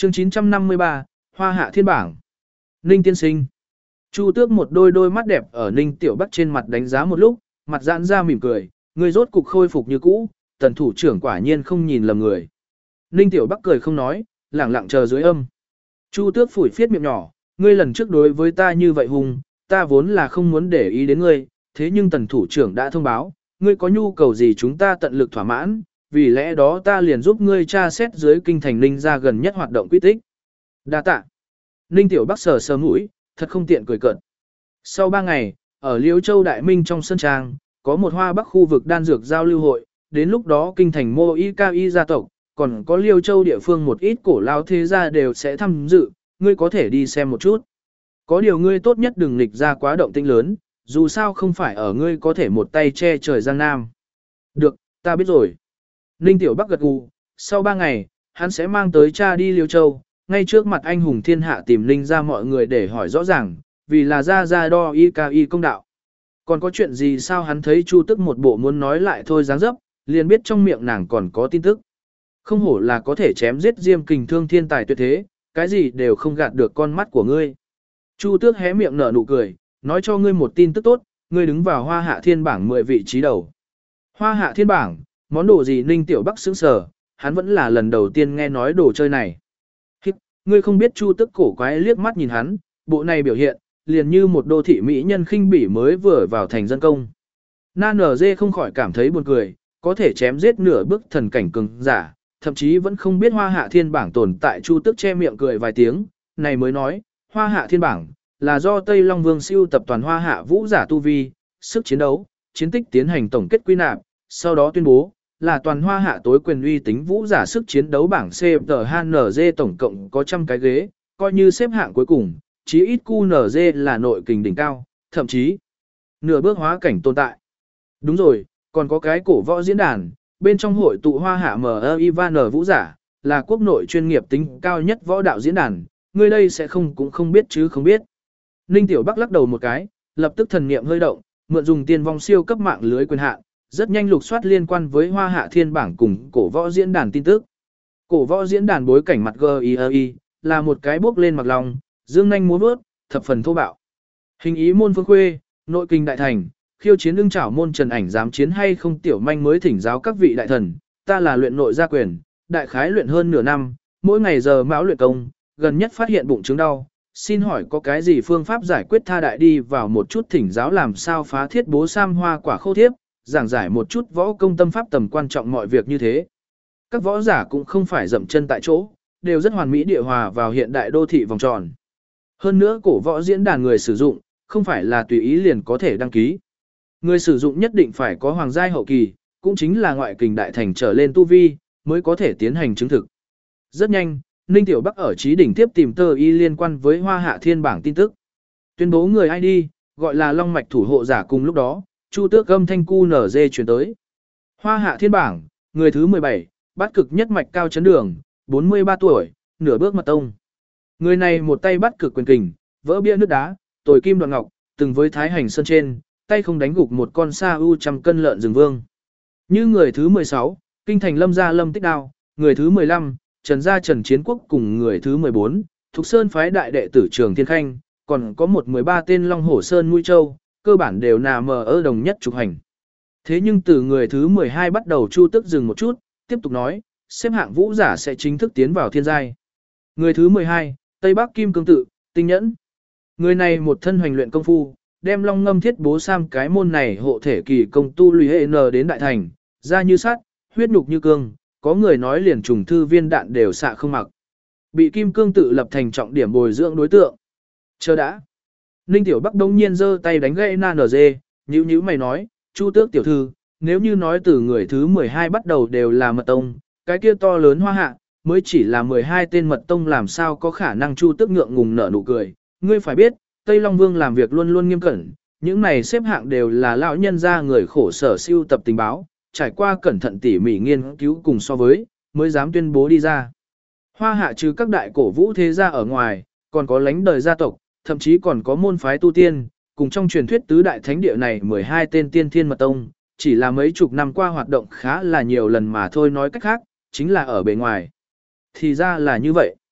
Chương 953, Hoa Hạ Thiên Bảng. Ninh tiên sinh. Chu Tước một đôi mắt đẹp ở Ninh Tiểu Bắc trên mặt đánh giá một lúc, mặt giãn ra mỉm cười, người rốt cục khôi phục như cũ, Tần thủ trưởng quả nhiên không nhìn lầm người. Ninh Tiểu Bắc cười không nói, lẳng lặng chờ dưới âm. Chu Tước phủi phiết miệng nhỏ, ngươi lần trước đối với ta như vậy hùng, ta vốn là không muốn để ý đến ngươi, thế nhưng Tần thủ trưởng đã thông báo, ngươi có nhu cầu gì chúng ta tận lực thỏa mãn, vì lẽ đó ta liền giúp ngươi tra xét dưới kinh thành Ninh ra gần nhất hoạt động quy tích. Đa tạ. Ninh Tiểu Bắc sờ sờ mũi, thật không tiện cười cợt. Sau 3 ngày, ở Liễu Châu Đại Minh trong sân trang, có một Hoa Bắc khu vực đan dược giao lưu hội, đến lúc đó kinh thành Mô Y Ca Y gia tộc, còn có Liêu Châu địa phương một ít cổ lao thế gia đều sẽ tham dự, ngươi có thể đi xem một chút. Có điều ngươi tốt nhất đừng nghịch ra quá động tĩnh lớn, dù sao không phải ở ngươi có thể một tay che trời giang nam. Được, ta biết rồi. Ninh Tiểu Bắc gật gù, sau 3 ngày, hắn sẽ mang tới cha đi Liêu Châu, ngay trước mặt anh hùng thiên hạ tìm Ninh ra mọi người để hỏi rõ ràng, vì là ra đo y ca y công đạo. Còn có chuyện gì sao hắn thấy Chu Tức một bộ muốn nói lại thôi dáng dấp, liền biết trong miệng nàng còn có tin tức. Không hổ là có thể chém giết Diêm Kình Thương thiên tài tuyệt thế, cái gì đều không gạt được con mắt của ngươi. Chu Tước hé miệng nở nụ cười, nói cho ngươi một tin tức tốt, ngươi đứng vào Hoa Hạ Thiên Bảng 10 vị trí đầu. Hoa Hạ Thiên Bảng, món đồ gì Ninh Tiểu Bắc sững sờ, hắn vẫn là lần đầu tiên nghe nói đồ chơi này. Ngươi không biết Chu Tước cổ quái liếc mắt nhìn hắn, bộ này biểu hiện, liền như một đô thị mỹ nhân khinh bỉ mới vừa vào thành dân công. Na nở dê không khỏi cảm thấy buồn cười, có thể chém giết nửa bước thần cảnh cường giả, thậm chí vẫn không biết Hoa Hạ Thiên Bảng tồn tại. Chu Tước che miệng cười vài tiếng, này mới nói, Hoa Hạ Thiên Bảng là do Tây Long Vương siêu tập toàn Hoa Hạ vũ giả tu vi, sức chiến đấu, chiến tích tiến hành tổng kết quy nạp, sau đó tuyên bố là toàn Hoa Hạ tối quyền uy tính vũ giả sức chiến đấu bảng CTHNZ tổng cộng có 100 cái ghế, coi như xếp hạng cuối cùng, chí ít QNZ là nội kình đỉnh cao, thậm chí nửa bước hóa cảnh tồn tại. Đúng rồi, còn có cái cổ võ diễn đàn, bên trong hội tụ Hoa Hạ Ivan vũ giả, là quốc nội chuyên nghiệp tính cao nhất võ đạo diễn đàn, người đây sẽ cũng không biết chứ không biết. Ninh Tiểu Bắc lắc đầu một cái, lập tức thần niệm hơi động, mượn dùng tiên vong siêu cấp mạng lưới quyền hạn, rất nhanh lục soát liên quan với Hoa Hạ Thiên Bảng cùng cổ võ diễn đàn tin tức. Cổ võ diễn đàn bối cảnh mặt GII là một cái bước lên mặc lòng, dương nhanh múa vớt, thập phần thô bạo. Hình ý môn Phương Khuê, nội kinh đại thành, khiêu chiến ưng chảo môn Trần Ảnh dám chiến hay không tiểu manh mới thỉnh giáo các vị đại thần, ta là luyện nội gia quyền, đại khái luyện hơn nửa năm, mỗi ngày giờ mão luyện công, gần nhất phát hiện bụng chứng đau, xin hỏi có cái gì phương pháp giải quyết tha đại đi vào một chút thỉnh giáo làm sao phá thiết bố sam hoa quả khô thiếp, giảng giải một chút võ công tâm pháp tầm quan trọng mọi việc như thế. Các võ giả cũng không phải dậm chân tại chỗ, đều rất hoàn mỹ địa hòa vào hiện đại đô thị vòng tròn. Hơn nữa cổ võ diễn đàn người sử dụng, không phải là tùy ý liền có thể đăng ký. Người sử dụng nhất định phải có hoàng giai hậu kỳ, cũng chính là ngoại kình đại thành trở lên tu vi, mới có thể tiến hành chứng thực. Rất nhanh, Ninh Tiểu Bắc ở trí đỉnh tiếp tìm tờ y liên quan với Hoa Hạ Thiên Bảng tin tức. Tuyên bố người ID, gọi là Long Mạch thủ hộ giả cùng lúc đó, Chu Tước âm thanh QNZ chuyển tới. Hoa Hạ Thiên Bảng, người thứ 17, bát cực nhất mạch cao chấn đường, 43 tuổi, nửa bước mật tông. Người này một tay bắt cực quyền kình, vỡ bia nước đá, tồi kim đoạn ngọc, từng với Thái Hành Sơn trên, tay không đánh gục một con sa u 100 cân lợn rừng vương. Như người thứ 16, kinh thành Lâm gia Lâm Tích Đao, người thứ 15, Trần gia Trần Chiến Quốc cùng người thứ 14, Thục Sơn phái đại đệ tử Trường Thiên Khanh, còn có 13 tên Long Hổ Sơn Mũi Châu, cơ bản đều nằm ở đồng nhất trục hành. Thế nhưng từ người thứ 12 bắt đầu Chu Tước dừng một chút, tiếp tục nói, xếp hạng vũ giả sẽ chính thức tiến vào thiên giai. Người thứ 12, Tây Bắc Kim Cương Tự, Tinh Nhẫn. Người này một thân hoành luyện công phu, đem Long Ngâm Thiết Bố Sam cái môn này hộ thể kỳ công tu lùi hệ n đến đại thành, da như sắt, huyết nhục như cương, có người nói liền trùng thư viên đạn đều xạ không mặc. Bị Kim Cương Tự lập thành trọng điểm bồi dưỡng đối tượng. Chờ đã. Ninh Tiểu Bắc đông nhiên giơ tay đánh gãy Na NG, nhíu mày nói, Chu Tước tiểu thư, nếu như nói từ người thứ 12 bắt đầu đều là mật tông, cái kia to lớn Hoa Hạ, mới chỉ là 12 tên mật tông làm sao có khả năng. Chu Tước ngượng ngùng nở nụ cười, ngươi phải biết, Tây Long Vương làm việc luôn luôn nghiêm cẩn, những này xếp hạng đều là lão nhân gia người khổ sở siêu tập tình báo, trải qua cẩn thận tỉ mỉ nghiên cứu cùng so với, mới dám tuyên bố đi ra. Hoa Hạ trừ các đại cổ vũ thế gia ở ngoài, còn có lãnh đời gia tộc, thậm chí còn có môn phái tu tiên, cùng trong truyền thuyết tứ đại thánh địa này 12 tên tiên thiên mật tông, chỉ là mấy chục năm qua hoạt động khá là nhiều lần mà thôi, nói cách khác, chính là ở bề ngoài. Thì ra là như vậy.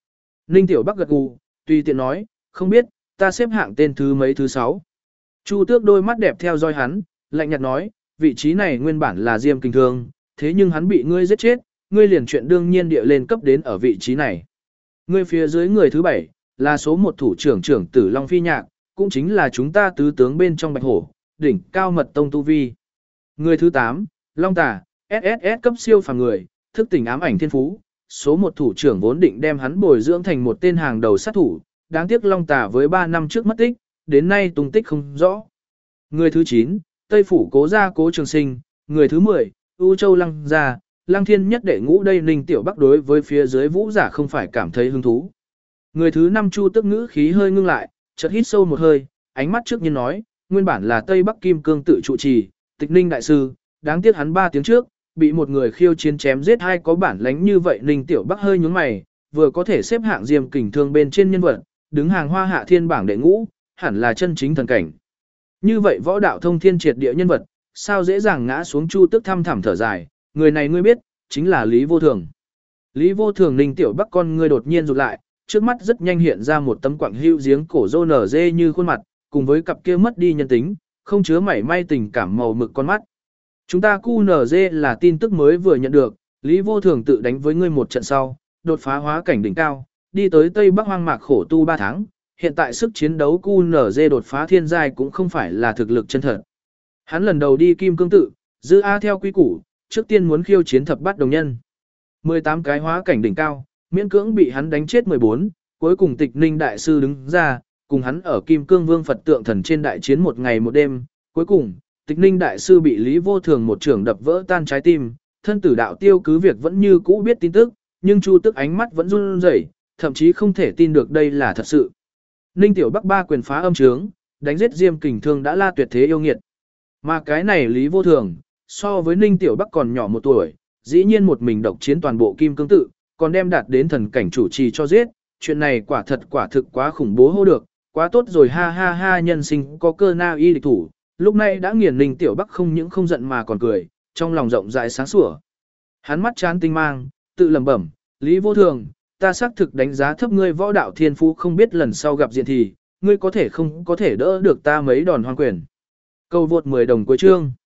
Ninh Tiểu Bắc gật gù, tùy tiện nói, không biết, ta xếp hạng tên thứ mấy thứ 6. Chu Tước đôi mắt đẹp theo dõi hắn, lạnh nhạt nói, vị trí này nguyên bản là Diêm Kình Thương, thế nhưng hắn bị ngươi giết chết, ngươi liền chuyện đương nhiên địa lên cấp đến ở vị trí này. Ngươi phía dưới người thứ 7, là số 1 thủ trưởng trưởng tử Long Phi Nhạc, cũng chính là chúng ta tứ tướng bên trong Bạch Hổ, đỉnh cao mật tông tu vi. Người thứ 8, Long Tà, SSS cấp siêu phàm người, thức tỉnh ám ảnh thiên phú, số 1 thủ trưởng vốn định đem hắn bồi dưỡng thành một tên hàng đầu sát thủ, đáng tiếc Long Tà với 3 năm trước mất tích, đến nay tung tích không rõ. Người thứ 9, Tây Phủ Cố Gia Cố Trường Sinh, người thứ 10, U Châu Lăng Gia, Lăng Thiên nhất đệ ngũ đây Ninh Tiểu Bắc đối với phía dưới vũ giả không phải cảm thấy hứng thú. Người thứ 5 Chu Tức ngữ khí hơi ngưng lại, chợt hít sâu một hơi, ánh mắt trước nhiên nói, nguyên bản là Tây Bắc Kim Cương tự trụ trì, Tịch Ninh đại sư, đáng tiếc hắn 3 tiếng trước, bị một người khiêu chiến chém giết hay có bản lánh như vậy Ninh Tiểu Bắc hơi nhướng mày, vừa có thể xếp hạng Diêm Kình Thương bên trên nhân vật, đứng hàng Hoa Hạ Thiên bảng đệ ngũ, hẳn là chân chính thần cảnh. Như vậy võ đạo thông thiên triệt địa nhân vật, sao dễ dàng ngã xuống Chu Tức thăm thẳm thở dài, người này ngươi biết, chính là Lý Vô Thường. Lý Vô Thường Ninh Tiểu Bắc con ngươi đột nhiên rụt lại, trước mắt rất nhanh hiện ra một tấm quặng hữu giếng cổ rô nở dê như khuôn mặt, cùng với cặp kia mất đi nhân tính, không chứa mảy may tình cảm màu mực con mắt. Chúng ta QNZ là tin tức mới vừa nhận được, Lý Vô Thường tự đánh với ngươi một trận sau, đột phá hóa cảnh đỉnh cao, đi tới Tây Bắc hoang mạc khổ tu 3 tháng, hiện tại sức chiến đấu QNZ đột phá thiên giai cũng không phải là thực lực chân thật. Hắn lần đầu đi Kim Cương tự, dư A theo quy củ, trước tiên muốn khiêu chiến thập bát đồng nhân. 18 cái hóa cảnh đỉnh cao, miễn cưỡng bị hắn đánh chết 14, cuối cùng Tịch Ninh đại sư đứng ra, cùng hắn ở Kim Cương Vương Phật tượng thần trên đại chiến một ngày một đêm, cuối cùng Tịch Ninh đại sư bị Lý Vô Thường một trường đập vỡ tan trái tim, thân tử đạo tiêu cứ việc vẫn như cũ biết tin tức, nhưng Chu Tức ánh mắt vẫn run rẩy, thậm chí không thể tin được đây là thật sự. Ninh Tiểu Bắc 3 quyền phá âm trướng, đánh giết Diêm Kình Thương đã la tuyệt thế yêu nghiệt. Mà cái này Lý Vô Thường, so với Ninh Tiểu Bắc còn nhỏ 1 tuổi, dĩ nhiên một mình độc chiến toàn bộ Kim Cương tự, còn đem đạt đến thần cảnh chủ trì cho giết, chuyện này quả thực quá khủng bố hô được, quá tốt rồi ha ha ha nhân sinh có cơ na y địch thủ, lúc này đã nghiền Ninh Tiểu Bắc không những không giận mà còn cười, trong lòng rộng rãi sáng sủa. Hắn mắt chán tinh mang, tự lẩm bẩm, Lý Vô Thường, ta xác thực đánh giá thấp ngươi võ đạo thiên phú không biết lần sau gặp diện thì, ngươi có thể không có thể đỡ được ta mấy đòn hoang quyền. Câu vượt 10 đồng cuối chương.